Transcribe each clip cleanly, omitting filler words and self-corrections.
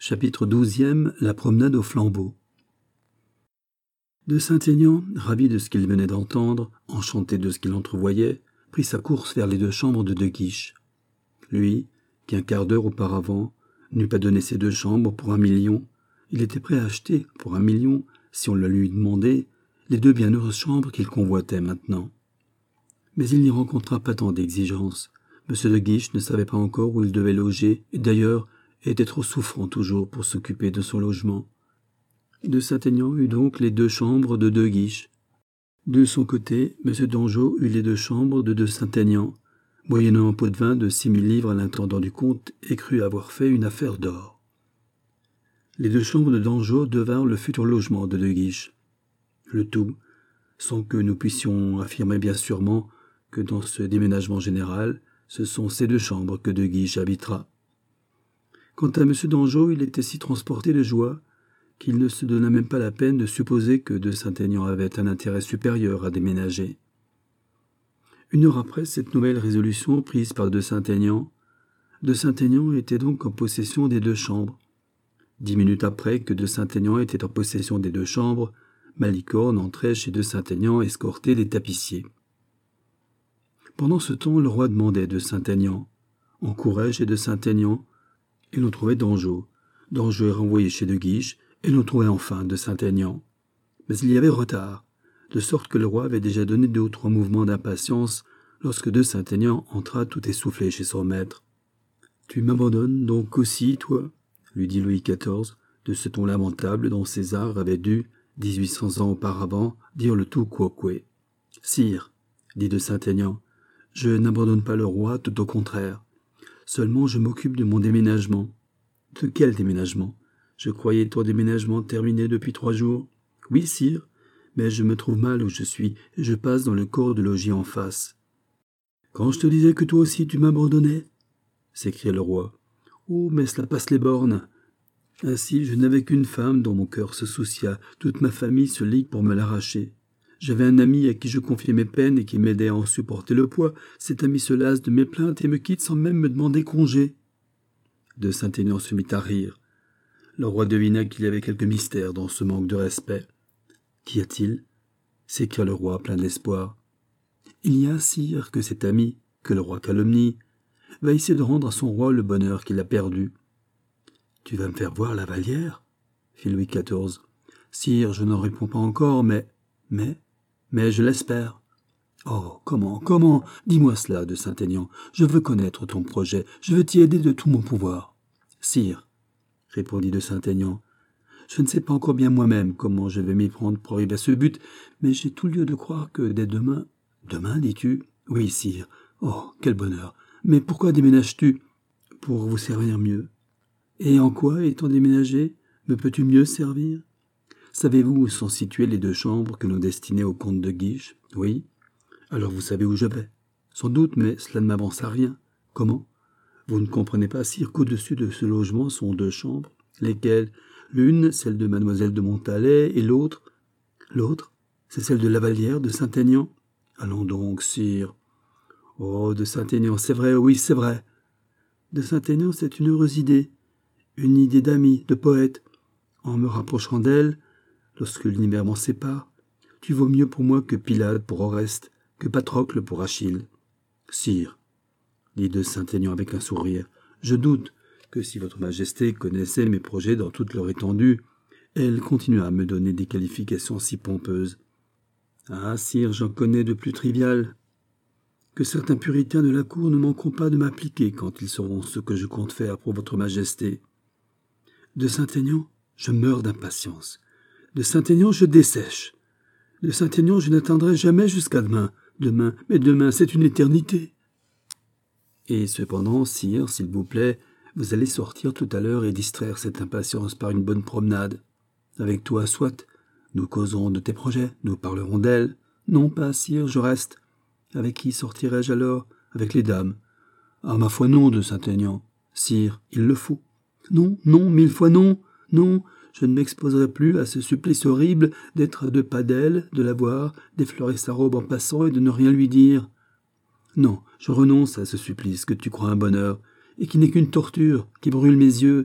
Chapitre 12e. La promenade au flambeau. De Saint-Aignan, ravi de ce qu'il venait d'entendre, enchanté de ce qu'il entrevoyait, prit sa course vers les deux chambres de Guiche. Lui, qui un quart d'heure auparavant n'eût pas donné ses deux chambres pour 1 million, il était prêt à acheter, pour 1 million, si on le lui demandait, les deux bienheureuses chambres qu'il convoitait maintenant. Mais il n'y rencontra pas tant d'exigences. M. de Guiche ne savait pas encore où il devait loger, et d'ailleurs était trop souffrant toujours pour s'occuper de son logement. De Saint-Aignan eut donc les deux chambres de De Guiche. De son côté, M. d'Anjou eut les deux chambres de Saint-Aignan, moyennant un pot de vin de 6 000 livres à l'intendant du comte, et crut avoir fait une affaire d'or. Les deux chambres de d'Anjou devinrent le futur logement de Guiche. Le tout, sans que nous puissions affirmer bien sûrement que dans ce déménagement général, ce sont ces deux chambres que De Guiche habitera. Quant à M. d'Anjou, il était si transporté de joie qu'il ne se donna même pas la peine de supposer que de Saint-Aignan avait un intérêt supérieur à déménager. 1 heure après cette nouvelle résolution prise par de Saint-Aignan était donc en possession des deux chambres. 10 minutes après que de Saint-Aignan était en possession des deux chambres, Malicorne entrait chez de Saint-Aignan escorté des tapissiers. Pendant ce temps, le roi demandait de Saint-Aignan. On courait chez de Saint-Aignan, et l'on trouvait d'Anjou. D'Anjou est renvoyé chez de Guiche, et l'on trouvait enfin de Saint-Aignan. Mais il y avait retard, de sorte que le roi avait déjà donné 2 ou 3 mouvements d'impatience lorsque de Saint-Aignan entra tout essoufflé chez son maître. « Tu m'abandonnes donc aussi, toi ?» lui dit Louis XIV, de ce ton lamentable dont César avait dû, 1800 ans auparavant, dire le tout quoque. « Sire, dit de Saint-Aignan, je n'abandonne pas le roi, tout au contraire. Seulement je m'occupe de mon déménagement. » « De quel déménagement ? Je croyais ton déménagement terminé depuis 3 jours. »« Oui, sire, mais je me trouve mal où je suis, et je passe dans le corps de logis en face. »« Quand je te disais que toi aussi tu m'abandonnais ?» s'écria le roi. « Oh, mais cela passe les bornes. Ainsi, je n'avais qu'une femme dont mon cœur se soucia. Toute ma famille se ligue pour me l'arracher. J'avais un ami à qui je confiais mes peines et qui m'aidait à en supporter le poids. Cet ami se lasse de mes plaintes et me quitte sans même me demander congé. » De Saint-Aignan se mit à rire. Le roi devina qu'il y avait quelque mystère dans ce manque de respect. « Qu'y a-t-il » s'écria le roi plein d'espoir. « Il y a, sire, que cet ami, que le roi calomnie, va essayer de rendre à son roi le bonheur qu'il a perdu. »« Tu vas me faire voir la Vallière ?» fit Louis XIV. « Sire, je n'en réponds pas encore, mais je l'espère. »« Oh, comment dis-moi cela, de Saint-Aignan. Je veux connaître ton projet, je veux t'y aider de tout mon pouvoir. »« Sire, répondit de Saint-Aignan, je ne sais pas encore bien moi-même comment je vais m'y prendre pour arriver à ce but, mais j'ai tout lieu de croire que dès demain... »« Demain, dis-tu ? » ?»« Oui, sire. Oh, quel bonheur. Mais pourquoi déménages-tu ? » ?»« Pour vous servir mieux. »« Et en quoi, étant déménagé, me peux-tu mieux servir ? » ?»« Savez-vous où sont situées les 2 chambres que l'on destinait au comte de Guiche ? » ?»« Oui. »« Alors vous savez où je vais. » ?»« Sans doute, mais cela ne m'avance à rien. » »« Comment ? Vous ne comprenez pas, sire, qu'au-dessus de ce logement sont 2 chambres, lesquelles, l'une, celle de mademoiselle de Montalet, et l'autre, c'est celle de la Vallière de Saint-Aignan. Allons donc, sire. Oh, de Saint-Aignan, c'est vrai, oui, c'est vrai. De Saint-Aignan, c'est une heureuse idée, une idée d'ami, de poète. En me rapprochant d'elle, lorsque l'univers m'en sépare, tu vaux mieux pour moi que Pilate pour Oreste, que Patrocle pour Achille. Sire, dit de Saint-Aignan avec un sourire, je doute que si votre majesté connaissait mes projets dans toute leur étendue, elle continua à me donner des qualifications si pompeuses. Ah, sire, j'en connais de plus triviales. Que certains puritains de la cour ne manqueront pas de m'appliquer quand ils sauront ce que je compte faire pour votre majesté. De Saint-Aignan, je meurs d'impatience. De Saint-Aignan, je dessèche. De Saint-Aignan, je n'atteindrai jamais jusqu'à demain. Mais demain, c'est une éternité. Et cependant, sire, s'il vous plaît, vous allez sortir tout à l'heure et distraire cette impatience par une bonne promenade. Avec toi, soit. Nous causerons de tes projets, nous parlerons d'elle. Non pas, sire, je reste. Avec qui sortirai-je alors ? Avec les dames. Ah, ma foi, non, de Saint-Aignan. Sire, il le faut. Non, 1000 fois non. Non, je ne m'exposerai plus à ce supplice horrible d'être à 2 pas d'elle, de la voir, d'effleurer sa robe en passant et de ne rien lui dire. Non, je renonce à ce supplice que tu crois un bonheur, et qui n'est qu'une torture, qui brûle mes yeux,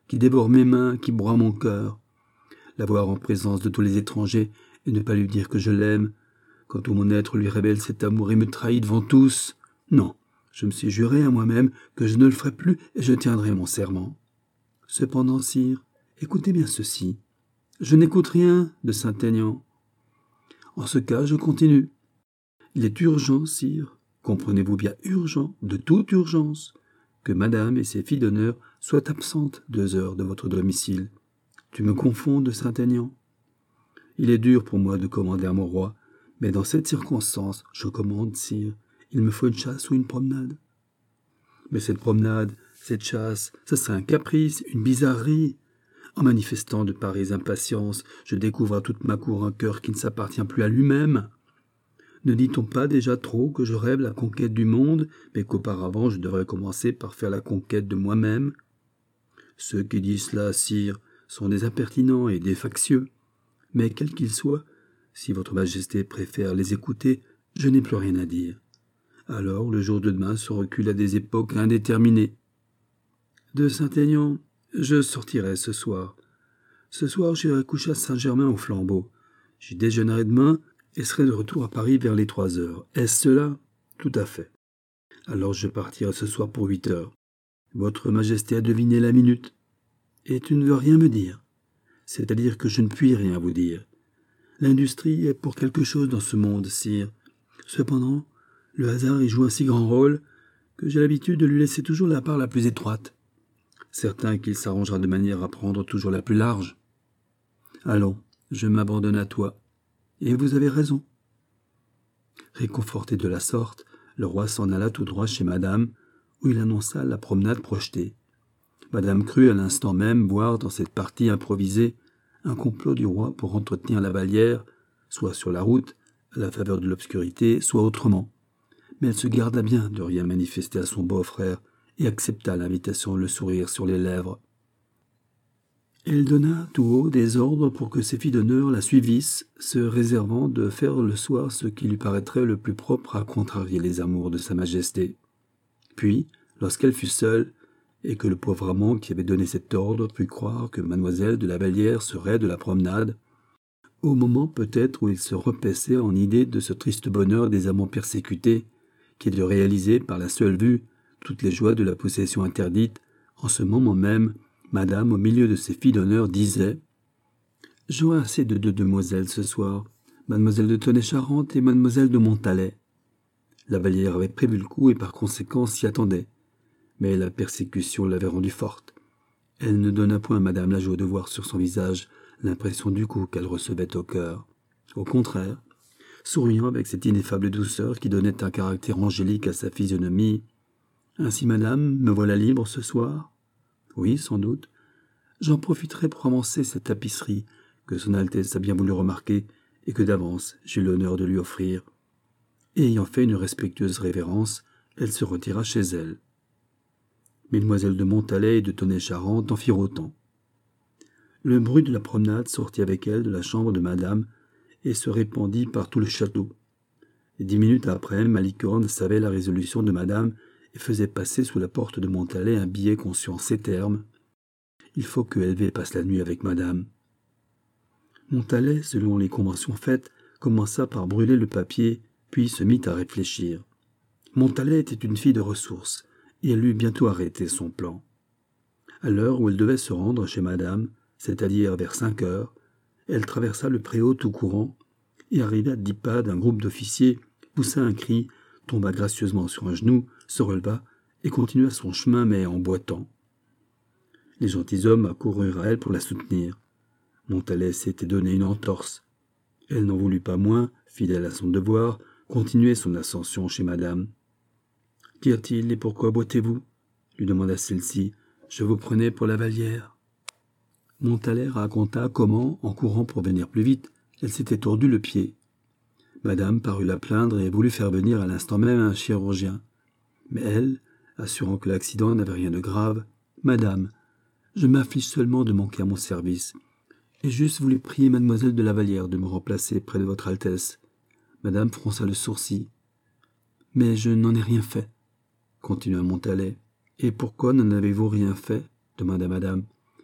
qui dévore mes mains, qui broie mon cœur. La voir en présence de tous les étrangers et ne pas lui dire que je l'aime, quand tout mon être lui révèle cet amour et me trahit devant tous. Non, je me suis juré à moi-même que je ne le ferai plus et je tiendrai mon serment. Cependant, sire, écoutez bien ceci. Je n'écoute rien de Saint-Aignan. En ce cas, je continue. Il est urgent, sire, comprenez-vous bien urgent, de toute urgence, que madame et ses filles d'honneur soient absentes 2 heures de votre domicile. Tu me confonds de Saint-Aignan. Il est dur pour moi de commander à mon roi, mais dans cette circonstance, je commande, sire. Il me faut une chasse ou une promenade. Mais cette promenade, cette chasse, ce serait un caprice, une bizarrerie. En manifestant de pareilles impatiences, je découvre à toute ma cour un cœur qui ne s'appartient plus à lui-même. Ne dit-on pas déjà trop que je rêve la conquête du monde, mais qu'auparavant je devrais commencer par faire la conquête de moi-même? Ceux qui disent cela, sire, sont des impertinents et des factieux. Mais quels qu'ils soient, si votre majesté préfère les écouter, je n'ai plus rien à dire. Alors le jour de demain se recule à des époques indéterminées. De Saint-Aignan, je sortirai ce soir. Ce soir, j'irai coucher à Saint-Germain au Flambeau. J'y déjeunerai demain et serai de retour à Paris vers les 3 heures. Est-ce cela? Tout à fait. Alors je partirai ce soir pour 8 heures. Votre majesté a deviné la minute. Et tu ne veux rien me dire. C'est-à-dire que je ne puis rien vous dire. L'industrie est pour quelque chose dans ce monde, sire. Cependant, le hasard y joue un si grand rôle que j'ai l'habitude de lui laisser toujours la part la plus étroite. Certain qu'il s'arrangera de manière à prendre toujours la plus large. Allons, je m'abandonne à toi. Et vous avez raison. Réconforté de la sorte, le roi s'en alla tout droit chez madame, où il annonça la promenade projetée. Madame crut à l'instant même voir dans cette partie improvisée un complot du roi pour entretenir la Vallière, soit sur la route, à la faveur de l'obscurité, soit autrement. Mais elle se garda bien de rien manifester à son beau-frère et accepta l'invitation le sourire sur les lèvres. Elle donna tout haut des ordres pour que ses filles d'honneur la suivissent, se réservant de faire le soir ce qui lui paraîtrait le plus propre à contrarier les amours de sa majesté. Puis, lorsqu'elle fut seule, et que le pauvre amant qui avait donné cet ordre put croire que mademoiselle de la Vallière serait de la promenade, au moment peut-être où il se repaissait en idée de ce triste bonheur des amants persécutés, qui est de réaliser par la seule vue toutes les joies de la possession interdite, en ce moment même, madame, au milieu de ses filles d'honneur, disait « J'aurai assez de 2 demoiselles ce soir, mademoiselle de Tonnay-Charente et mademoiselle de Montalet. » La Vallière avait prévu le coup et par conséquent s'y attendait. Mais la persécution l'avait rendue forte. Elle ne donna point à madame la joie de voir sur son visage l'impression du coup qu'elle recevait au cœur. Au contraire, souriant avec cette ineffable douceur qui donnait un caractère angélique à sa physionomie, « Ainsi, madame, me voilà libre ce soir ?»« Oui, sans doute. J'en profiterai pour avancer cette tapisserie que son Altesse a bien voulu remarquer et que d'avance j'ai l'honneur de lui offrir. » Et ayant fait une respectueuse révérence, elle se retira chez elle. Mesdemoiselles de Montalet et de Tonnay-Charente en firent autant. Le bruit de la promenade sortit avec elle de la chambre de madame et se répandit par tout le château. Et 10 minutes après, Malicorne savait la résolution de madame et faisait passer sous la porte de Montalet un billet conçu en ces termes. « Il faut que Elvée passe la nuit avec madame. » Montalet, selon les conventions faites, commença par brûler le papier, puis se mit à réfléchir. Montalet était une fille de ressources, et elle eut bientôt arrêté son plan. À l'heure où elle devait se rendre chez madame, c'est-à-dire vers 5 heures, elle traversa le préau tout courant, et arriva à 10 pas d'un groupe d'officiers, poussa un cri, tomba gracieusement sur un genou, se releva, et continua son chemin, mais en boitant. Les gentilshommes accoururent à elle pour la soutenir. Montalet s'était donné une entorse. Elle n'en voulut pas moins, fidèle à son devoir, continuer son ascension chez madame. « Qu'y a-t-il et pourquoi boitez-vous » lui demanda celle-ci. « Je vous prenais pour la Vallière. » Montalet raconta comment, en courant pour venir plus vite, elle s'était tordu le pied. Madame parut la plaindre et voulut faire venir à l'instant même un chirurgien. Mais elle, assurant que l'accident n'avait rien de grave, « Madame, je m'afflige seulement de manquer à mon service, et j'eusse voulu prier mademoiselle de la Vallière de me remplacer près de votre Altesse. » Madame fronça le sourcil. « Mais je n'en ai rien fait. » continua Montalet. « Et pourquoi n'en avez-vous rien fait » demanda madame.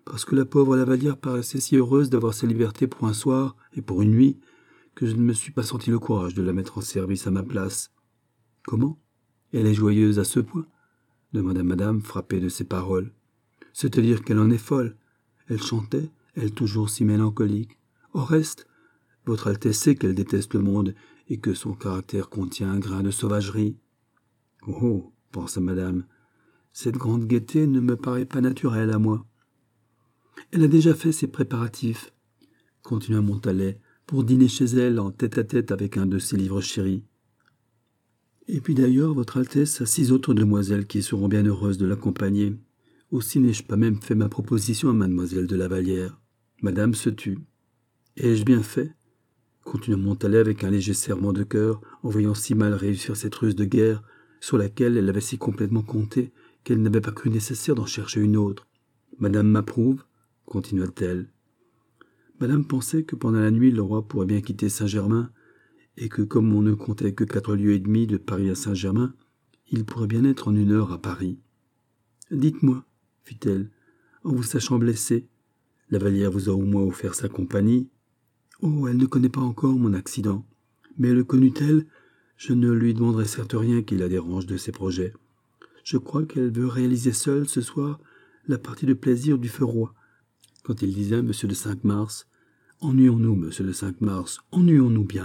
parce que la pauvre Lavallière paraissait si heureuse d'avoir sa liberté pour un soir et pour une nuit, que je ne me suis pas senti le courage de la mettre en service à ma place. « Comment? Elle est joyeuse à ce point ?» demanda madame, frappée de ces paroles. « C'est-à-dire qu'elle en est folle. Elle chantait, elle toujours si mélancolique. Au reste, votre Altesse sait qu'elle déteste le monde et que son caractère contient un grain de sauvagerie. »« Oh, pensa madame, cette grande gaieté ne me paraît pas naturelle à moi. »« Elle a déjà fait ses préparatifs, continua Montalais, pour dîner chez elle en tête-à-tête avec un de ses livres chéris. Et puis d'ailleurs, votre Altesse a 6 autres demoiselles qui seront bien heureuses de l'accompagner. Aussi n'ai-je pas même fait ma proposition à mademoiselle de Lavallière. Madame se tut. « Ai-je bien fait ?» continua Montalais avec un léger serrement de cœur, en voyant si mal réussir cette ruse de guerre, sur laquelle elle avait si complètement compté qu'elle n'avait pas cru nécessaire d'en chercher une autre. « Madame m'approuve ?» continua-t-elle. Madame pensait que pendant la nuit le roi pourrait bien quitter Saint-Germain, et que comme on ne comptait que 4 lieues et demie de Paris à Saint-Germain, il pourrait bien être en 1 heure à Paris. « Dites-moi, fit-elle, en vous sachant blessée, Lavallière vous a au moins offert sa compagnie. Oh, elle ne connaît pas encore mon accident, mais le connût-elle, je ne lui demanderai certes rien qui la dérange de ses projets. Je crois qu'elle veut réaliser seule ce soir la partie de plaisir du feu roi. Quand il disait à M. de Cinq-Mars, « Ennuyons-nous, M. de Cinq-Mars, ennuyons-nous bien. »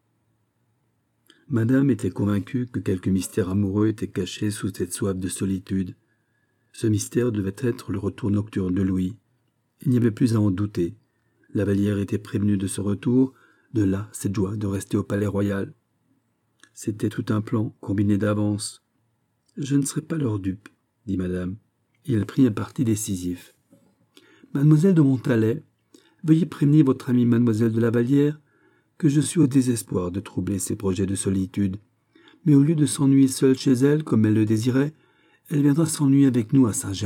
Madame était convaincue que quelque mystère amoureux était caché sous cette soif de solitude. Ce mystère devait être le retour nocturne de Louis. Il n'y avait plus à en douter. Lavallière était prévenue de ce retour, de là cette joie de rester au palais royal. C'était tout un plan, combiné d'avance. « Je ne serai pas leur dupe, » dit madame. Et elle prit un parti décisif. « Mademoiselle de Montalais, veuillez prévenir votre amie mademoiselle de Lavallière que je suis au désespoir de troubler ses projets de solitude. Mais au lieu de s'ennuyer seule chez elle, comme elle le désirait, elle viendra s'ennuyer avec nous à Saint-Germain. »«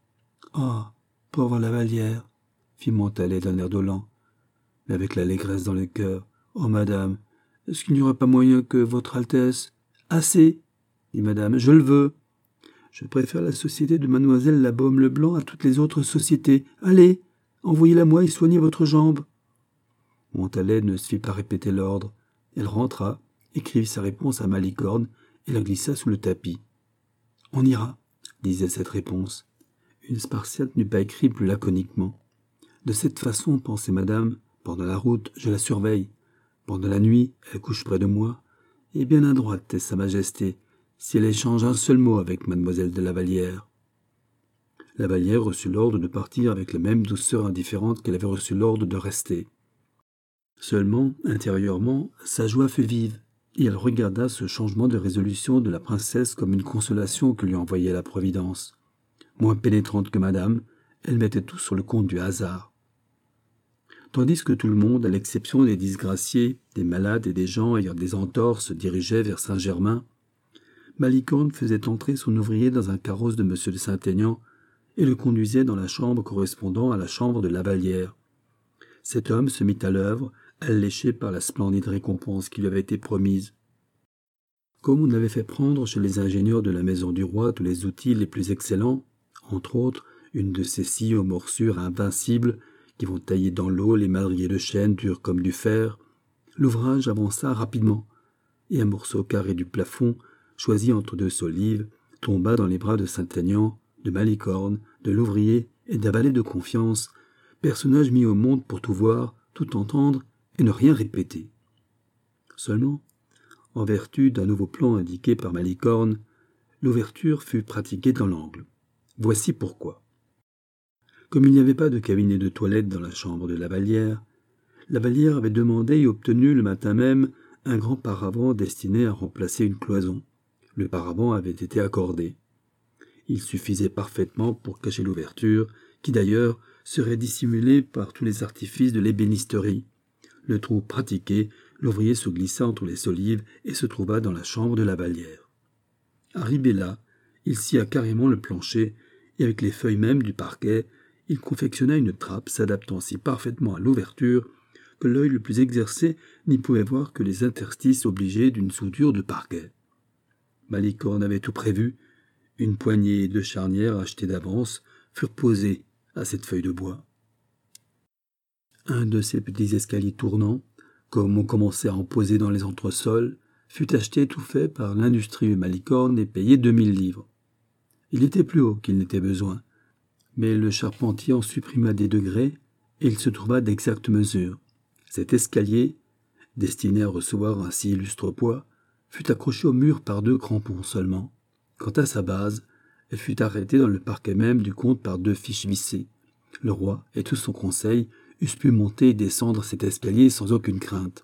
Ah, pauvre Lavallière !» fit Montalais d'un air dolent, mais avec l'allégresse dans le cœur. « Oh, madame, est-ce qu'il n'y aurait pas moyen que votre Altesse... »« Assez, dit madame, je le veux. Je préfère la société de mademoiselle la Baume-le-Blanc à toutes les autres sociétés. Allez, envoyez-la moi et soignez votre jambe. » Montalais ne se fit pas répéter l'ordre. Elle rentra, écrivit sa réponse à Malicorne et la glissa sous le tapis. « On ira, » disait cette réponse. Une Spartiate n'eût pas écrit plus laconiquement. De cette façon, pensait madame, pendant la route, je la surveille. Pendant la nuit, elle couche près de moi. Et bien adroite est sa majesté, si elle échange un seul mot avec mademoiselle de Lavallière. Lavallière reçut l'ordre de partir avec la même douceur indifférente qu'elle avait reçu l'ordre de rester. Seulement, intérieurement, sa joie fut vive, et elle regarda ce changement de résolution de la princesse comme une consolation que lui envoyait la Providence. Moins pénétrante que madame, elle mettait tout sur le compte du hasard. Tandis que tout le monde, à l'exception des disgraciés, des malades et des gens ayant des entorses, se dirigeait vers Saint-Germain, Malicorne faisait entrer son ouvrier dans un carrosse de M. de Saint-Aignan et le conduisait dans la chambre correspondant à la chambre de Lavallière. Cet homme se mit à l'œuvre, alléché par la splendide récompense qui lui avait été promise. Comme on avait fait prendre chez les ingénieurs de la maison du roi tous les outils les plus excellents, entre autres une de ces scies aux morsures invincibles qui vont tailler dans l'eau les madriers de chêne durs comme du fer, l'ouvrage avança rapidement, et un morceau carré du plafond, choisi entre 2 solives, tomba dans les bras de Saint-Aignan, de Malicorne, de l'ouvrier et d'un valet de confiance, personnage mis au monde pour tout voir, tout entendre et ne rien répéter. Seulement, en vertu d'un nouveau plan indiqué par Malicorne, l'ouverture fut pratiquée dans l'angle. Voici pourquoi. Comme il n'y avait pas de cabinet de toilette dans la chambre de Lavallière avait demandé et obtenu le matin même un grand paravent destiné à remplacer une cloison. Le paravent avait été accordé. Il suffisait parfaitement pour cacher l'ouverture, qui d'ailleurs serait dissimulée par tous les artifices de l'ébénisterie. Le trou pratiqué, l'ouvrier se glissa entre les solives et se trouva dans la chambre de Lavallière. Arrivé là, il scia carrément le plancher, et avec les feuilles mêmes du parquet, il confectionna une trappe s'adaptant si parfaitement à l'ouverture que l'œil le plus exercé n'y pouvait voir que les interstices obligés d'une soudure de parquet. Malicorne avait tout prévu. Une poignée de charnières achetées d'avance furent posées à cette feuille de bois. Un de ces petits escaliers tournants, comme on commençait à en poser dans les entresols, fut acheté tout fait par l'industrie Malicorne et payé 2000 livres. Il était plus haut qu'il n'était besoin, mais le charpentier en supprima des degrés et il se trouva d'exacte mesure. Cet escalier, destiné à recevoir un si illustre poids, fut accroché au mur par 2 crampons seulement. Quant à sa base, elle fut arrêtée dans le parquet même du comte par 2 fiches vissées. Le roi et tout son conseil eussent pu monter et descendre cet escalier sans aucune crainte.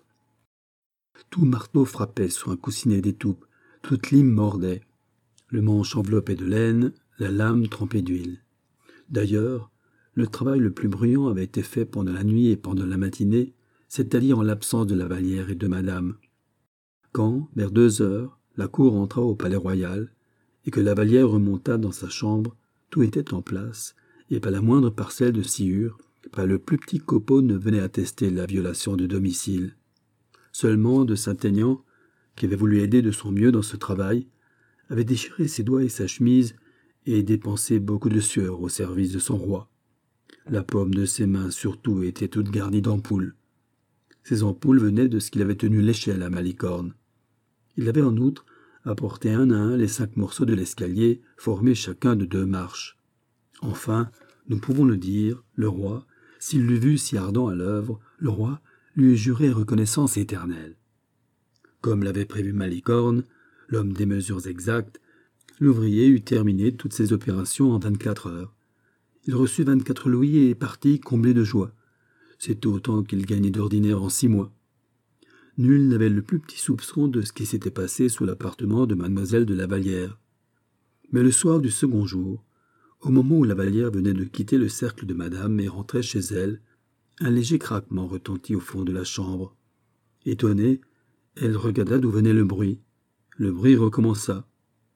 Tout marteau frappait sur un coussinet d'étoupe, toute lime mordait. Le manche enveloppé de laine, la lame trempée d'huile. D'ailleurs, le travail le plus bruyant avait été fait pendant la nuit et pendant la matinée, c'est-à-dire en l'absence de la Vallière et de madame. Quand, vers 2 heures, la cour entra au palais royal, et que la Vallière remonta dans sa chambre, tout était en place, et pas la moindre parcelle de sciure, pas le plus petit copeau ne venait attester la violation de domicile. Seulement de Saint-Aignan, qui avait voulu aider de son mieux dans ce travail, avait déchiré ses doigts et sa chemise et dépensé beaucoup de sueur au service de son roi. La paume de ses mains surtout était toute garnie d'ampoules. Ces ampoules venaient de ce qu'il avait tenu l'échelle à Malicorne. Il avait en outre apporté un à un les 5 morceaux de l'escalier, formés chacun de 2 marches. Enfin, nous pouvons le dire, le roi, s'il l'eût vu si ardent à l'œuvre, le roi lui eût juré reconnaissance éternelle. Comme l'avait prévu Malicorne, l'homme des mesures exactes, l'ouvrier eut terminé toutes ses opérations en 24 heures. Il reçut 24 louis et partit comblé de joie. C'était autant qu'il gagnait d'ordinaire en 6 mois. Nul n'avait le plus petit soupçon de ce qui s'était passé sous l'appartement de mademoiselle de la Vallière. Mais le soir du second jour, au moment où la Vallière venait de quitter le cercle de madame et rentrait chez elle, un léger craquement retentit au fond de la chambre. Étonnée, elle regarda d'où venait le bruit. Le bruit recommença.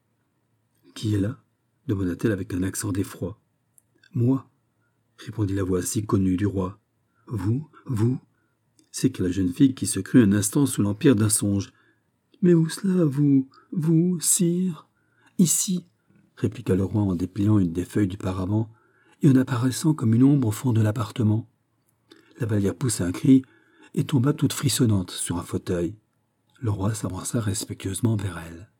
« Qui est là ?» demanda-t-elle avec un accent d'effroi. « Moi, » répondit la voix si connue du roi. « Vous, c'est que la jeune fille qui se crut un instant sous l'empire d'un songe. « Mais où cela, vous, sire ?»« Ici, » répliqua le roi en dépliant une des feuilles du paravent et en apparaissant comme une ombre au fond de l'appartement. La Vallière poussa un cri et tomba toute frissonnante sur un fauteuil. Le roi s'avança respectueusement vers elle.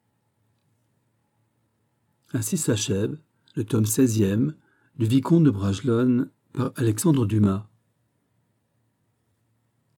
Ainsi s'achève le tome 16e du Vicomte de Bragelonne par Alexandre Dumas.